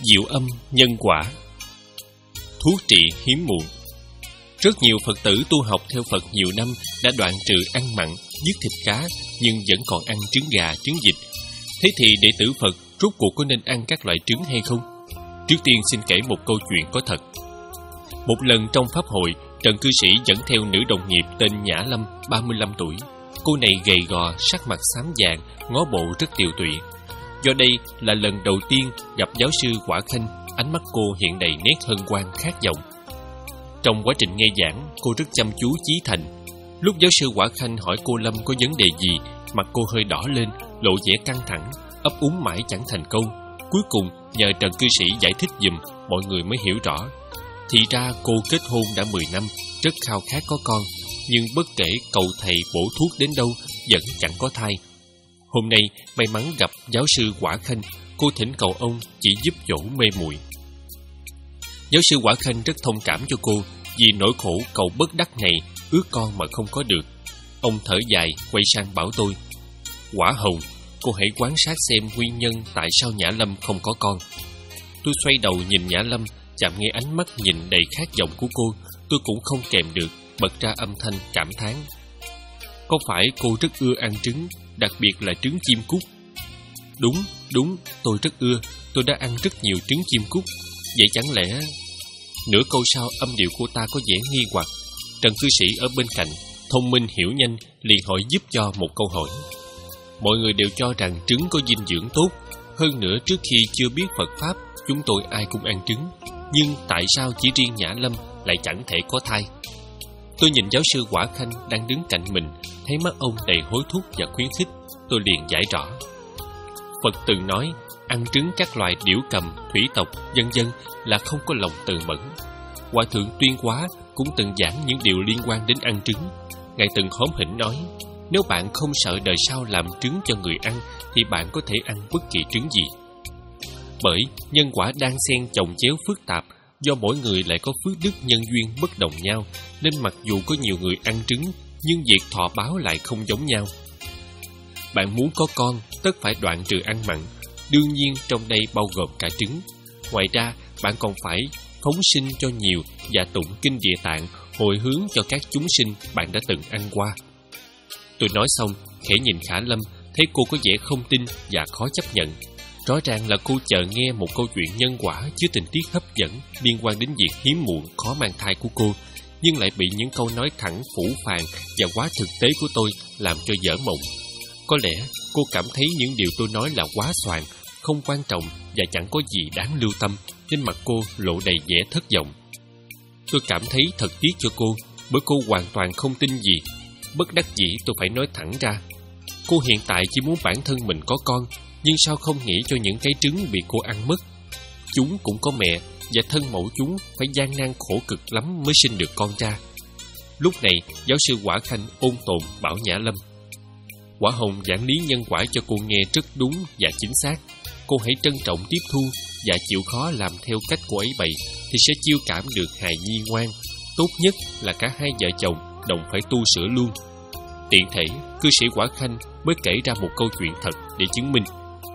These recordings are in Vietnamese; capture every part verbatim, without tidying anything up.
Diệu âm nhân quả. Thuốc trị hiếm muộn. Rất nhiều Phật tử tu học theo Phật nhiều năm đã đoạn trừ ăn mặn, giết thịt cá, nhưng vẫn còn ăn trứng gà, trứng vịt. Thế thì đệ tử Phật rốt cuộc có nên ăn các loại trứng hay không? Trước tiên xin kể một câu chuyện có thật. Một lần trong pháp hội, Trần cư sĩ dẫn theo nữ đồng nghiệp tên Nhã Lâm, ba mươi lăm tuổi. Cô này gầy gò, sắc mặt xám vàng, ngó bộ rất tiều tụy. Do đây là lần đầu tiên gặp giáo sư Quả Khanh, ánh mắt cô hiện đầy nét hân hoan khát vọng. Trong quá trình nghe giảng, cô rất chăm chú chí thành. Lúc giáo sư Quả Khanh hỏi cô Lâm có vấn đề gì, mặt cô hơi đỏ lên, lộ vẻ căng thẳng, ấp úng mãi chẳng thành câu. Cuối cùng nhờ Trần cư sĩ giải thích giùm, mọi người mới hiểu rõ. Thì ra cô kết hôn đã mười năm, rất khao khát có con, nhưng bất kể cầu thầy bổ thuốc đến đâu vẫn chẳng có thai. Hôm nay may mắn gặp giáo sư Quả Khanh, cô thỉnh cầu ông chỉ giúp dỗ mê muội. Giáo sư Quả Khanh rất thông cảm cho cô, vì nỗi khổ cầu bất đắc này ước con mà không có được. Ông thở dài quay sang bảo tôi: Quả Hồng, cô hãy quan sát xem nguyên nhân tại sao Nhã Lâm không có con. Tôi xoay đầu nhìn Nhã Lâm, chạm nghe ánh mắt nhìn đầy khát vọng của cô, tôi cũng không kèm được, bật ra âm thanh cảm thán. Có phải cô rất ưa ăn trứng, đặc biệt là trứng chim cút? Đúng, đúng, tôi rất ưa, tôi đã ăn rất nhiều trứng chim cút. Vậy chẳng lẽ... Nửa câu sau âm điệu của ta có vẻ nghi hoặc. Trần cư sĩ ở bên cạnh, thông minh hiểu nhanh, liền hỏi giúp cho một câu hỏi. Mọi người đều cho rằng trứng có dinh dưỡng tốt. Hơn nữa trước khi chưa biết Phật Pháp, chúng tôi ai cũng ăn trứng. Nhưng tại sao chỉ riêng Nhã Lâm lại chẳng thể có thai? Tôi nhìn giáo sư Quả Khanh đang đứng cạnh mình, thấy mắt ông đầy hối thúc và khuyến khích. Tôi liền giải rõ. Phật từng nói, ăn trứng các loài điểu cầm, thủy tộc, vân vân là không có lòng từ mẫn. Hòa thượng Tuyên Hóa cũng từng giảng những điều liên quan đến ăn trứng. Ngài từng hóm hỉnh nói, nếu bạn không sợ đời sau làm trứng cho người ăn, thì bạn có thể ăn bất kỳ trứng gì. Bởi nhân quả đang xen chồng chéo phức tạp, do mỗi người lại có phước đức nhân duyên bất đồng nhau, nên mặc dù có nhiều người ăn trứng, nhưng việc thọ báo lại không giống nhau. Bạn muốn có con, tất phải đoạn trừ ăn mặn, đương nhiên trong đây bao gồm cả trứng. Ngoài ra, bạn còn phải phóng sinh cho nhiều và tụng kinh Địa Tạng, hồi hướng cho các chúng sinh bạn đã từng ăn qua. Tôi nói xong, khẽ nhìn Khả Lâm, thấy cô có vẻ không tin và khó chấp nhận. Rõ ràng là cô chờ nghe một câu chuyện nhân quả chứa tình tiết hấp dẫn liên quan đến việc hiếm muộn khó mang thai của cô, nhưng lại bị những câu nói thẳng phũ phàng và quá thực tế của tôi làm cho dở mộng. Có lẽ cô cảm thấy những điều tôi nói là quá xoàng, không quan trọng và chẳng có gì đáng lưu tâm, nên mặt cô lộ đầy vẻ thất vọng. Tôi cảm thấy thật tiếc cho cô, bởi cô hoàn toàn không tin gì. Bất đắc dĩ tôi phải nói thẳng ra. Cô hiện tại chỉ muốn bản thân mình có con, nhưng sao không nghĩ cho những cái trứng bị cô ăn mất? Chúng cũng có mẹ, và thân mẫu chúng phải gian nan khổ cực lắm mới sinh được con ra. Lúc này, giáo sư Quả Khanh ôn tồn bảo Nhã Lâm: Quả Hồng giảng lý nhân quả cho cô nghe rất đúng và chính xác. Cô hãy trân trọng tiếp thu và chịu khó làm theo cách cô ấy bày, thì sẽ chiêu cảm được hài nhi ngoan. Tốt nhất là cả hai vợ chồng đồng phải tu sửa luôn. Tiện thể, cư sĩ Quả Khanh mới kể ra một câu chuyện thật để chứng minh.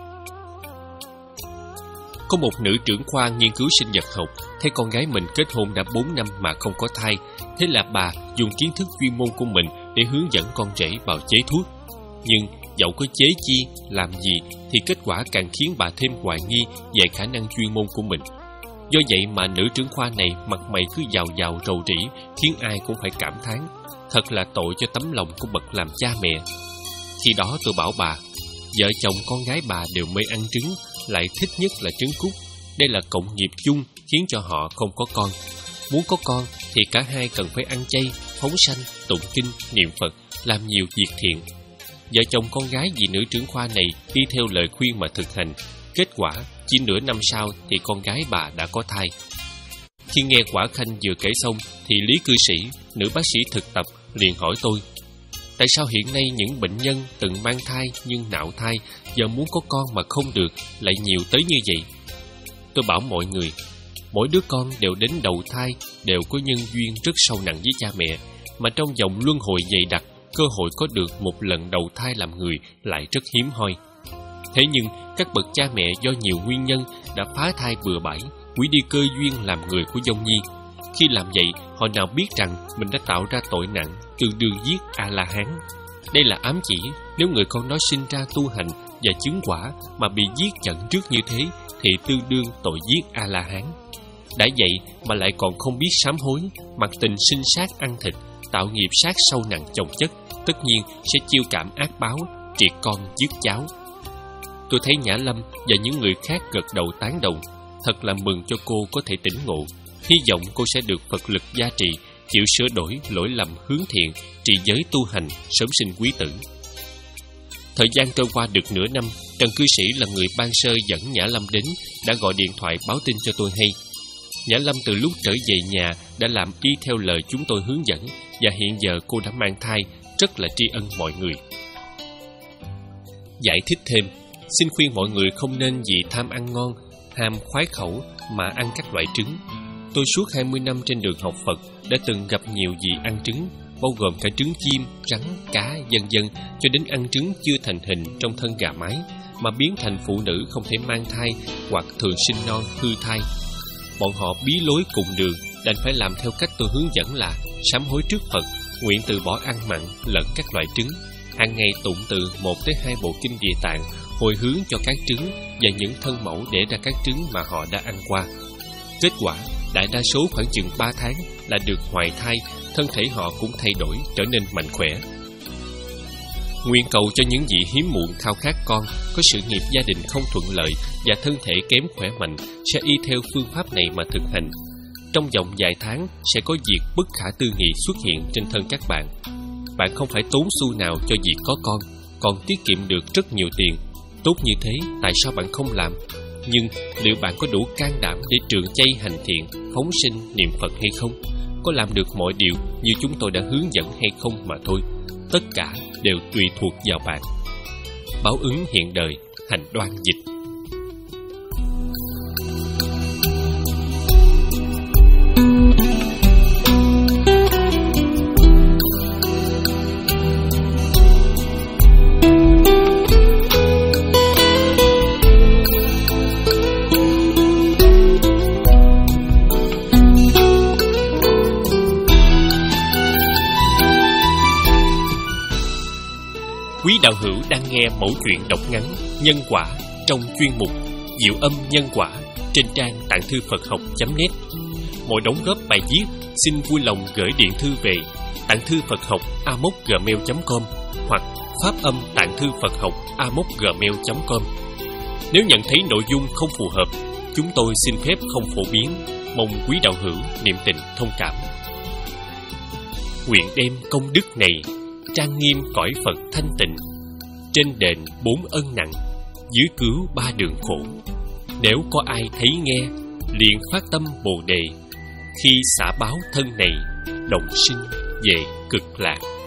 Có một nữ trưởng khoa nghiên cứu sinh vật học thấy con gái mình kết hôn đã bốn năm mà không có thai. Thế là bà dùng kiến thức chuyên môn của mình để hướng dẫn con rể bào chế thuốc. Nhưng dẫu có chế chi, làm gì thì kết quả càng khiến bà thêm hoài nghi về khả năng chuyên môn của mình. Do vậy mà nữ trưởng khoa này mặt mày cứ giàu giàu rầu rĩ, khiến ai cũng phải cảm thán. Thật là tội cho tấm lòng của bậc làm cha mẹ. Khi đó tôi bảo bà, vợ chồng con gái bà đều mê ăn trứng, lại thích nhất là trứng cút. Đây là cộng nghiệp chung khiến cho họ không có con. Muốn có con thì cả hai cần phải ăn chay, phóng sanh, tụng kinh, niệm Phật, làm nhiều việc thiện. Vợ chồng con gái vì nữ trưởng khoa này đi theo lời khuyên mà thực hành. Kết quả, chỉ nửa năm sau thì con gái bà đã có thai. Khi nghe Quả Khanh vừa kể xong, thì Lý cư sĩ, nữ bác sĩ thực tập, liền hỏi tôi: tại sao hiện nay những bệnh nhân từng mang thai nhưng nạo thai, giờ muốn có con mà không được, lại nhiều tới như vậy? Tôi bảo mọi người, mỗi đứa con đều đến đầu thai đều có nhân duyên rất sâu nặng với cha mẹ, mà trong vòng luân hồi dày đặc, cơ hội có được một lần đầu thai làm người lại rất hiếm hoi. Thế nhưng các bậc cha mẹ do nhiều nguyên nhân đã phá thai bừa bãi, hủy đi cơ duyên làm người của Vong Nhi. Khi làm vậy, họ nào biết rằng mình đã tạo ra tội nặng, tương đương giết A-la-hán. Đây là ám chỉ, nếu người con đó sinh ra tu hành và chứng quả mà bị giết chận trước như thế, thì tương đương tội giết A-la-hán. Đã vậy mà lại còn không biết sám hối, mặc tình sinh sát ăn thịt, tạo nghiệp sát sâu nặng chồng chất, tất nhiên sẽ chiêu cảm ác báo, triệt con giết cháu. Tôi thấy Nhã Lâm và những người khác gật đầu tán đồng. Thật là mừng cho cô có thể tỉnh ngộ. Hy vọng cô sẽ được Phật lực gia trì, chịu sửa đổi lỗi lầm hướng thiện, trì giới tu hành, sớm sinh quý tử. Thời gian trôi qua được nửa năm, Trần cư sĩ là người ban sơ dẫn Nhã Lâm đến, đã gọi điện thoại báo tin cho tôi hay. Nhã Lâm từ lúc trở về nhà đã làm y theo lời chúng tôi hướng dẫn, và hiện giờ cô đã mang thai, rất là tri ân mọi người. Giải thích thêm, xin khuyên mọi người không nên vì tham ăn ngon, ham khoái khẩu mà ăn các loại trứng. Tôi suốt hai mươi năm trên đường học Phật đã từng gặp nhiều vị ăn trứng, bao gồm cả trứng chim, rắn, cá, vân vân, cho đến ăn trứng chưa thành hình trong thân gà mái, mà biến thành phụ nữ không thể mang thai hoặc thường sinh non hư thai. Bọn họ bí lối cùng đường, đành phải làm theo cách tôi hướng dẫn là sám hối trước Phật, nguyện từ bỏ ăn mặn lẫn các loại trứng, hàng ngày tụng từ một tới hai bộ kinh Địa Tạng, hồi hướng cho các trứng và những thân mẫu để ra các trứng mà họ đã ăn qua. Kết quả, đại đa số khoảng chừng ba tháng là được hoài thai, thân thể họ cũng thay đổi, trở nên mạnh khỏe. Nguyện cầu cho những vị hiếm muộn khao khát con, có sự nghiệp gia đình không thuận lợi và thân thể kém khỏe mạnh, sẽ y theo phương pháp này mà thực hành. Trong vòng vài tháng sẽ có việc bất khả tư nghị xuất hiện trên thân các bạn. Bạn không phải tốn xu nào cho việc có con, còn tiết kiệm được rất nhiều tiền. Tốt như thế, tại sao bạn không làm? Nhưng liệu bạn có đủ can đảm để trường chay hành thiện, phóng sinh, niệm Phật hay không? Có làm được mọi điều như chúng tôi đã hướng dẫn hay không mà thôi. Tất cả đều tùy thuộc vào bạn. Báo ứng hiện đời, hành đoan dịch. Quý đạo hữu đang nghe mẫu chuyện đọc ngắn Nhân Quả trong chuyên mục Diệu Âm Nhân Quả trên trang tạng thư Phật học chấm net. Mọi đóng góp bài viết xin vui lòng gửi điện thư về tạng thư Phật học a mốc gmail chấm com hoặc pháp âm tạng thư Phật học a mốc gmail chấm com. Nếu nhận thấy nội dung không phù hợp, chúng tôi xin phép không phổ biến. Mong quý đạo hữu niệm tình thông cảm. Nguyện đem công đức này trang nghiêm cõi Phật thanh tịnh, trên đền bốn ân nặng, dưới cứu ba đường khổ. Nếu có ai thấy nghe, liền phát tâm Bồ đề, khi xả báo thân này, đồng sinh về cực lạc.